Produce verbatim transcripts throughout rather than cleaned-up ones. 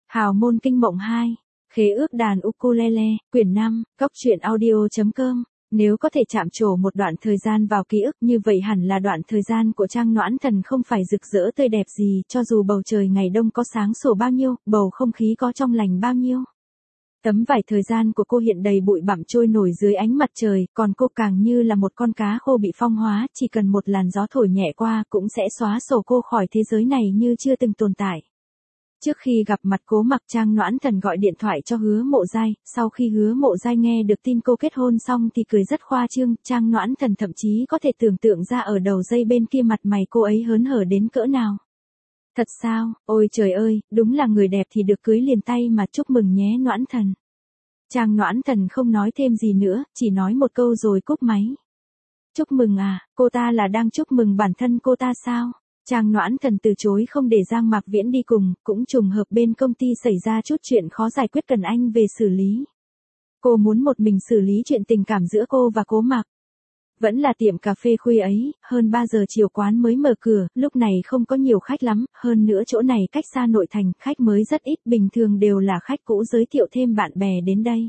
Hào môn kinh mộng hai. Khế ước đàn ukulele, quyển năm, góc truyện audio.com. Nếu có thể chạm trổ một đoạn thời gian vào ký ức như vậy hẳn là đoạn thời gian của Trang Noãn Thần không phải rực rỡ tươi đẹp gì, cho dù bầu trời ngày đông có sáng sủa bao nhiêu, bầu không khí có trong lành bao nhiêu. Tấm vải thời gian của cô hiện đầy bụi bặm trôi nổi dưới ánh mặt trời, còn cô càng như là một con cá khô bị phong hóa, chỉ cần một làn gió thổi nhẹ qua cũng sẽ xóa sổ cô khỏi thế giới này như chưa từng tồn tại. Trước khi gặp mặt Cố Mặc, Trang Noãn Thần gọi điện thoại cho Hứa Mộ Giai, sau khi Hứa Mộ Giai nghe được tin cô kết hôn xong thì cười rất khoa trương, Trang Noãn Thần thậm chí có thể tưởng tượng ra ở đầu dây bên kia mặt mày cô ấy hớn hở đến cỡ nào. Thật sao, ôi trời ơi, đúng là người đẹp thì được cưới liền tay mà, chúc mừng nhé Noãn Thần. Trang Noãn Thần không nói thêm gì nữa, chỉ nói một câu rồi cúp máy. Chúc mừng à, cô ta là đang chúc mừng bản thân cô ta sao? Trang Noãn Thần từ chối không để Giang Mạc Viễn đi cùng, cũng trùng hợp bên công ty xảy ra chút chuyện khó giải quyết cần anh về xử lý. Cô muốn một mình xử lý chuyện tình cảm giữa cô và Cố Mặc. Vẫn là tiệm cà phê khuya ấy, hơn ba giờ chiều quán mới mở cửa, lúc này không có nhiều khách lắm, hơn nữa chỗ này cách xa nội thành, khách mới rất ít, bình thường đều là khách cũ giới thiệu thêm bạn bè đến đây.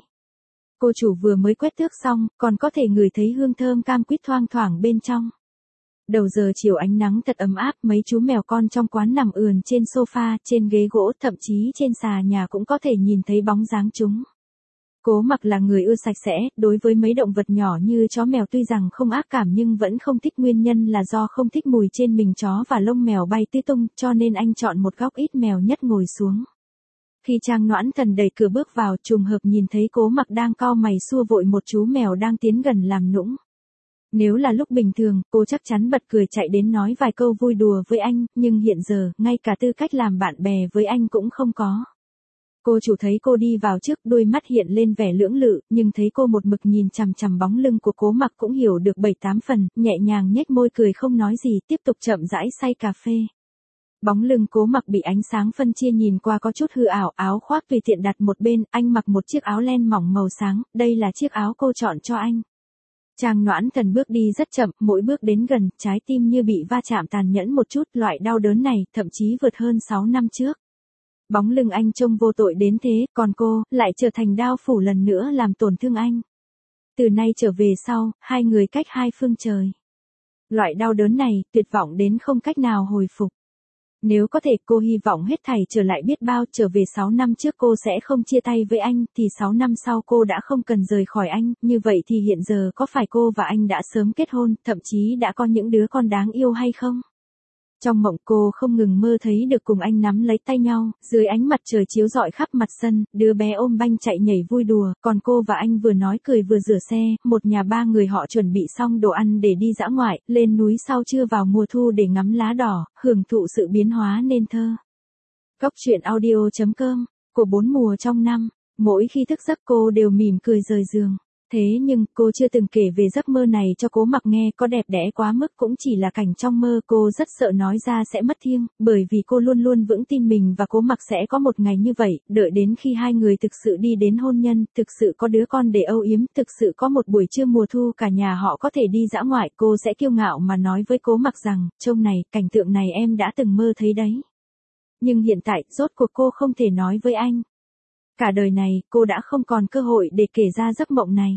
Cô chủ vừa mới quét tước xong, còn có thể ngửi thấy hương thơm cam quýt thoang thoảng bên trong. Đầu giờ chiều ánh nắng thật ấm áp, mấy chú mèo con trong quán nằm ườn trên sofa, trên ghế gỗ, thậm chí trên xà nhà cũng có thể nhìn thấy bóng dáng chúng. Cố Mặc là người ưa sạch sẽ, đối với mấy động vật nhỏ như chó mèo tuy rằng không ác cảm nhưng vẫn không thích, nguyên nhân là do không thích mùi trên mình chó và lông mèo bay tứ tung, cho nên anh chọn một góc ít mèo nhất ngồi xuống. Khi Trang Noãn Thần đẩy cửa bước vào, trùng hợp nhìn thấy Cố Mặc đang cau mày xua vội một chú mèo đang tiến gần làm nũng. Nếu là lúc bình thường, cô chắc chắn bật cười chạy đến nói vài câu vui đùa với anh, nhưng hiện giờ, ngay cả tư cách làm bạn bè với anh cũng không có. Cô chủ thấy cô đi vào trước, đôi mắt hiện lên vẻ lưỡng lự, nhưng thấy cô một mực nhìn chằm chằm bóng lưng của Cố Mặc cũng hiểu được bảy tám phần, nhẹ nhàng nhếch môi cười không nói gì, tiếp tục chậm rãi xay cà phê. Bóng lưng Cố Mặc bị ánh sáng phân chia nhìn qua có chút hư ảo, áo khoác tùy tiện đặt một bên, anh mặc một chiếc áo len mỏng màu sáng, đây là chiếc áo cô chọn cho anh. Trang Noãn Thần bước đi rất chậm, mỗi bước đến gần, trái tim như bị va chạm tàn nhẫn một chút, loại đau đớn này, thậm chí vượt hơn sáu năm trước. Bóng lưng anh trông vô tội đến thế, còn cô, lại trở thành đao phủ lần nữa làm tổn thương anh. Từ nay trở về sau, hai người cách hai phương trời. Loại đau đớn này, tuyệt vọng đến không cách nào hồi phục. Nếu có thể cô hy vọng hết thảy trở lại biết bao, trở về sáu năm trước cô sẽ không chia tay với anh, thì sáu năm sau cô đã không cần rời khỏi anh, như vậy thì hiện giờ có phải cô và anh đã sớm kết hôn, thậm chí đã có những đứa con đáng yêu hay không? Trong mộng cô không ngừng mơ thấy được cùng anh nắm lấy tay nhau, dưới ánh mặt trời chiếu rọi khắp mặt sân, đứa bé ôm banh chạy nhảy vui đùa, còn cô và anh vừa nói cười vừa rửa xe, một nhà ba người họ chuẩn bị xong đồ ăn để đi dã ngoại, lên núi sau trưa vào mùa thu để ngắm lá đỏ, hưởng thụ sự biến hóa nên thơ. Góc truyện audio.com, của bốn mùa trong năm, mỗi khi thức giấc cô đều mỉm cười rời giường. Thế nhưng, cô chưa từng kể về giấc mơ này cho Cố Mặc nghe, có đẹp đẽ quá mức cũng chỉ là cảnh trong mơ, cô rất sợ nói ra sẽ mất thiêng, bởi vì cô luôn luôn vững tin mình và Cố Mặc sẽ có một ngày như vậy, đợi đến khi hai người thực sự đi đến hôn nhân, thực sự có đứa con để âu yếm, thực sự có một buổi trưa mùa thu cả nhà họ có thể đi dã ngoại, cô sẽ kiêu ngạo mà nói với Cố Mặc rằng, trông này, cảnh tượng này em đã từng mơ thấy đấy. Nhưng hiện tại, rốt cuộc cô không thể nói với anh. Cả đời này, cô đã không còn cơ hội để kể ra giấc mộng này.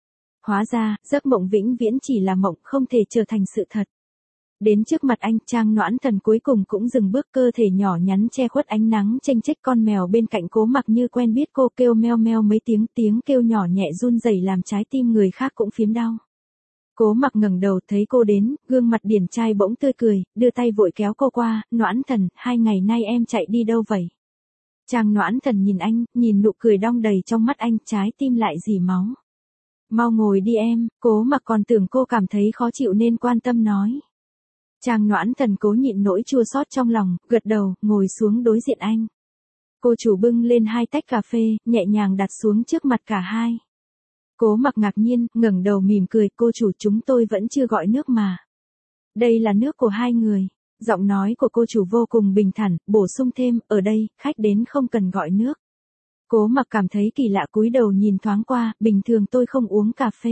Hóa ra, giấc mộng vĩnh viễn chỉ là mộng, không thể trở thành sự thật. Đến trước mặt anh, Trang Noãn Thần cuối cùng cũng dừng bước, cơ thể nhỏ nhắn che khuất ánh nắng chênh chếch, con mèo bên cạnh Cố Mặc như quen biết cô, kêu meo meo mấy tiếng, tiếng kêu nhỏ nhẹ run rẩy làm trái tim người khác cũng phiếm đau. Cố Mặc ngẩng đầu thấy cô đến, gương mặt điển trai bỗng tươi cười, đưa tay vội kéo cô qua, Noãn Thần, hai ngày nay em chạy đi đâu vậy? Trang Noãn Thần nhìn anh, nhìn nụ cười đong đầy trong mắt anh, trái tim lại rỉ máu. Mau ngồi đi em, Cố Mặc còn tưởng cô cảm thấy khó chịu nên quan tâm nói. Trang Noãn Thần cố nhịn nỗi chua xót trong lòng, gật đầu, ngồi xuống đối diện anh. Cô chủ bưng lên hai tách cà phê, nhẹ nhàng đặt xuống trước mặt cả hai. Cố Mặc ngạc nhiên, ngẩng đầu mỉm cười, cô chủ, chúng tôi vẫn chưa gọi nước mà. Đây là nước của hai người. Giọng nói của cô chủ vô cùng bình thản, bổ sung thêm, ở đây, khách đến không cần gọi nước. Cố Mặc cảm thấy kỳ lạ, cúi đầu nhìn thoáng qua, bình thường tôi không uống cà phê.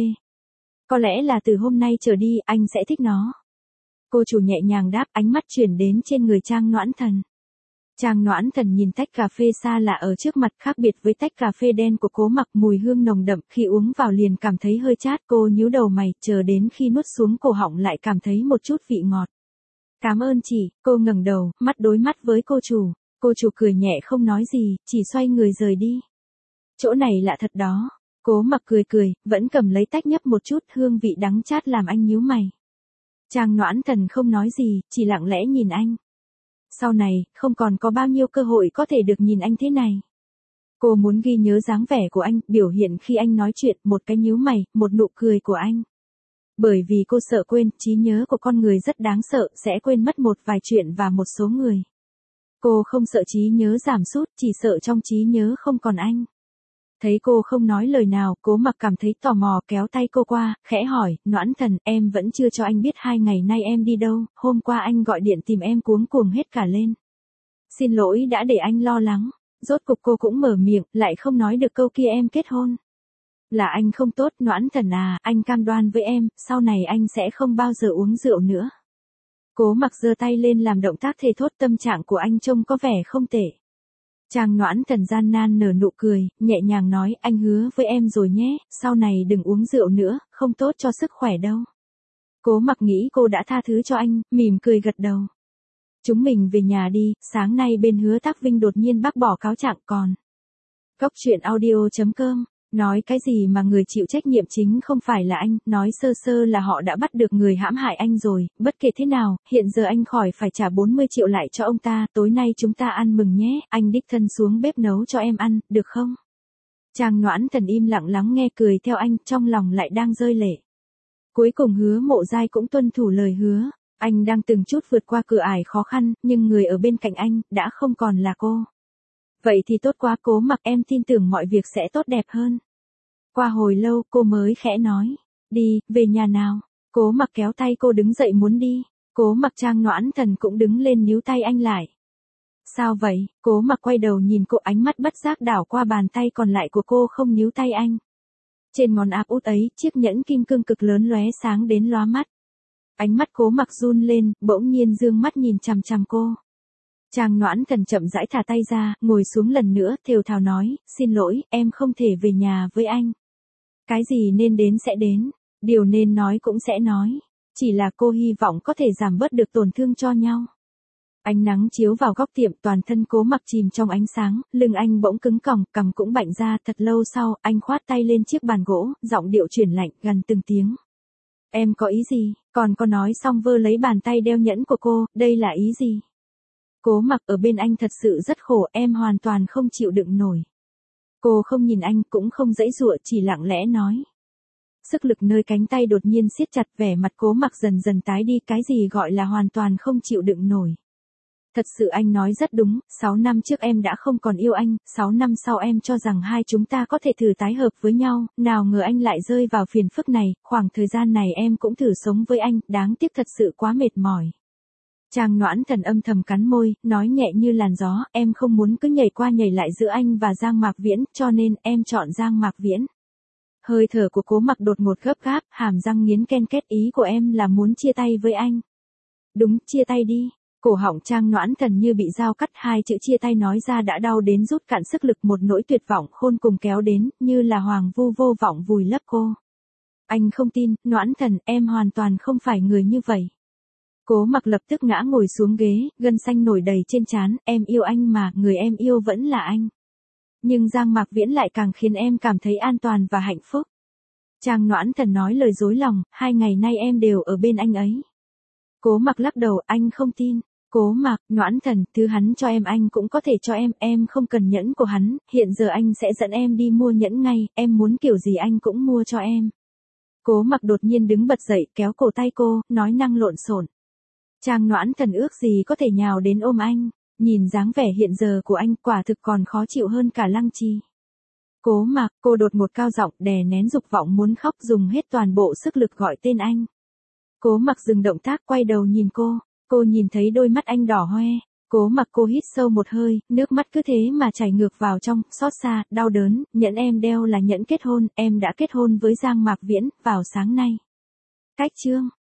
Có lẽ là từ hôm nay trở đi, anh sẽ thích nó. Cô chủ nhẹ nhàng đáp, ánh mắt chuyển đến trên người Trang Noãn Thần. Trang Noãn Thần nhìn tách cà phê xa lạ ở trước mặt, khác biệt với tách cà phê đen của Cố Mặc, mùi hương nồng đậm, khi uống vào liền cảm thấy hơi chát, cô nhíu đầu mày, chờ đến khi nuốt xuống cổ họng lại cảm thấy một chút vị ngọt. Cảm ơn chị, cô ngẩng đầu, mắt đối mắt với cô chủ. Cô chủ cười nhẹ không nói gì, chỉ xoay người rời đi. Chỗ này lạ thật đó. Cố Mặc cười cười, vẫn cầm lấy tách nhấp một chút, hương vị đắng chát làm anh nhíu mày. Trang Noãn Thần không nói gì, chỉ lặng lẽ nhìn anh. Sau này, không còn có bao nhiêu cơ hội có thể được nhìn anh thế này. Cô muốn ghi nhớ dáng vẻ của anh, biểu hiện khi anh nói chuyện, một cái nhíu mày, một nụ cười của anh. Bởi vì cô sợ quên, trí nhớ của con người rất đáng sợ, sẽ quên mất một vài chuyện và một số người. Cô không sợ trí nhớ giảm sút, chỉ sợ trong trí nhớ không còn anh. Thấy cô không nói lời nào, Cố Mặc cảm thấy tò mò, kéo tay cô qua, khẽ hỏi, Noãn Thần, em vẫn chưa cho anh biết hai ngày nay em đi đâu, hôm qua anh gọi điện tìm em cuống cuồng hết cả lên. Xin lỗi đã để anh lo lắng. Rốt cục cô cũng mở miệng, lại không nói được câu kia em kết hôn. Là anh không tốt, Noãn Thần à, anh cam đoan với em, sau này anh sẽ không bao giờ uống rượu nữa. Cố Mặc giơ tay lên làm động tác thề thốt, tâm trạng của anh trông có vẻ không tệ. Trang Noãn Thần gian nan nở nụ cười, nhẹ nhàng nói, anh hứa với em rồi nhé, sau này đừng uống rượu nữa, không tốt cho sức khỏe đâu. Cố Mặc nghĩ cô đã tha thứ cho anh, mỉm cười gật đầu. Chúng mình về nhà đi, sáng nay bên Hứa Tắc Vinh đột nhiên bác bỏ cáo trạng còn. Cốc truyện audio chấm com. Nói cái gì mà người chịu trách nhiệm chính không phải là anh, nói sơ sơ là họ đã bắt được người hãm hại anh rồi, bất kể thế nào, hiện giờ anh khỏi phải trả bốn mươi triệu lại cho ông ta, tối nay chúng ta ăn mừng nhé, anh đích thân xuống bếp nấu cho em ăn, được không? Trang Noãn Thần im lặng lắng nghe, cười theo anh, trong lòng lại đang rơi lệ. Cuối cùng Hứa Mộ Giai cũng tuân thủ lời hứa, anh đang từng chút vượt qua cửa ải khó khăn, nhưng người ở bên cạnh anh, đã không còn là cô. Vậy thì tốt quá, Cố Mặc, em tin tưởng mọi việc sẽ tốt đẹp hơn. Qua hồi lâu cô mới khẽ nói, đi, về nhà nào. Cố Mặc kéo tay cô đứng dậy muốn đi. Cố Mặc. Trang Noãn Thần cũng đứng lên níu tay anh lại. Sao vậy? Cố Mặc quay đầu nhìn cô, ánh mắt bất giác đảo qua bàn tay còn lại của cô không níu tay anh. Trên ngón áp út ấy, chiếc nhẫn kim cương cực lớn lóe sáng đến lóa mắt. Ánh mắt Cố Mặc run lên, bỗng nhiên dương mắt nhìn chằm chằm cô. Trang Noãn Thần chậm rãi thả tay ra, ngồi xuống lần nữa, thều thào nói, xin lỗi, em không thể về nhà với anh. Cái gì nên đến sẽ đến, điều nên nói cũng sẽ nói, chỉ là cô hy vọng có thể giảm bớt được tổn thương cho nhau. Ánh nắng chiếu vào góc tiệm, toàn thân Cố Mặc chìm trong ánh sáng, lưng anh bỗng cứng còng, cằm cũng bạnh ra, thật lâu sau, anh khoát tay lên chiếc bàn gỗ, giọng điệu chuyển lạnh, gần từng tiếng. Em có ý gì? Còn có nói xong vơ lấy bàn tay đeo nhẫn của cô, đây là ý gì? Cố Mặc, ở bên anh thật sự rất khổ, em hoàn toàn không chịu đựng nổi. Cô không nhìn anh, cũng không giãy giụa, chỉ lặng lẽ nói. Sức lực nơi cánh tay đột nhiên siết chặt, vẻ mặt Cố Mặc dần dần tái đi, cái gì gọi là hoàn toàn không chịu đựng nổi. Thật sự anh nói rất đúng, sáu năm trước em đã không còn yêu anh, sáu năm sau em cho rằng hai chúng ta có thể thử tái hợp với nhau, nào ngờ anh lại rơi vào phiền phức này, khoảng thời gian này em cũng thử sống với anh, đáng tiếc thật sự quá mệt mỏi. Trang Noãn Thần âm thầm cắn môi, nói nhẹ như làn gió, em không muốn cứ nhảy qua nhảy lại giữa anh và Giang Mạc Viễn, cho nên em chọn Giang Mạc Viễn. Hơi thở của Cố Mặc đột ngột gấp gáp, hàm răng nghiến ken két, ý của em là muốn chia tay với anh. Đúng, chia tay đi. Cổ họng Trang Noãn Thần như bị dao cắt, hai chữ chia tay nói ra đã đau đến rút cạn sức lực, một nỗi tuyệt vọng khôn cùng kéo đến, như là hoàng vu vô vọng vùi lấp cô. Anh không tin, Noãn Thần, em hoàn toàn không phải người như vậy. Cố Mặc lập tức ngã ngồi xuống ghế, gân xanh nổi đầy trên trán, em yêu anh mà, người em yêu vẫn là anh. Nhưng Giang Mạc Viễn lại càng khiến em cảm thấy an toàn và hạnh phúc. Trang Noãn Thần nói lời dối lòng, hai ngày nay em đều ở bên anh ấy. Cố Mặc lắc đầu, anh không tin. Cố Mặc, Noãn Thần, thứ hắn cho em anh cũng có thể cho em, em không cần nhẫn của hắn, hiện giờ anh sẽ dẫn em đi mua nhẫn ngay, em muốn kiểu gì anh cũng mua cho em. Cố Mặc đột nhiên đứng bật dậy, kéo cổ tay cô, nói năng lộn xộn. Trang Noãn Thần ước gì có thể nhào đến ôm anh, nhìn dáng vẻ hiện giờ của anh quả thực còn khó chịu hơn cả Lăng Trì. Cố Mặc, cô đột ngột cao giọng, đè nén dục vọng muốn khóc, dùng hết toàn bộ sức lực gọi tên anh. Cố Mặc dừng động tác, quay đầu nhìn cô, cô nhìn thấy đôi mắt anh đỏ hoe. Cố Mặc, cô hít sâu một hơi, nước mắt cứ thế mà chảy ngược vào trong, xót xa, đau đớn, nhẫn em đeo là nhẫn kết hôn, em đã kết hôn với Giang Mạc Viễn, vào sáng nay. Cách chương.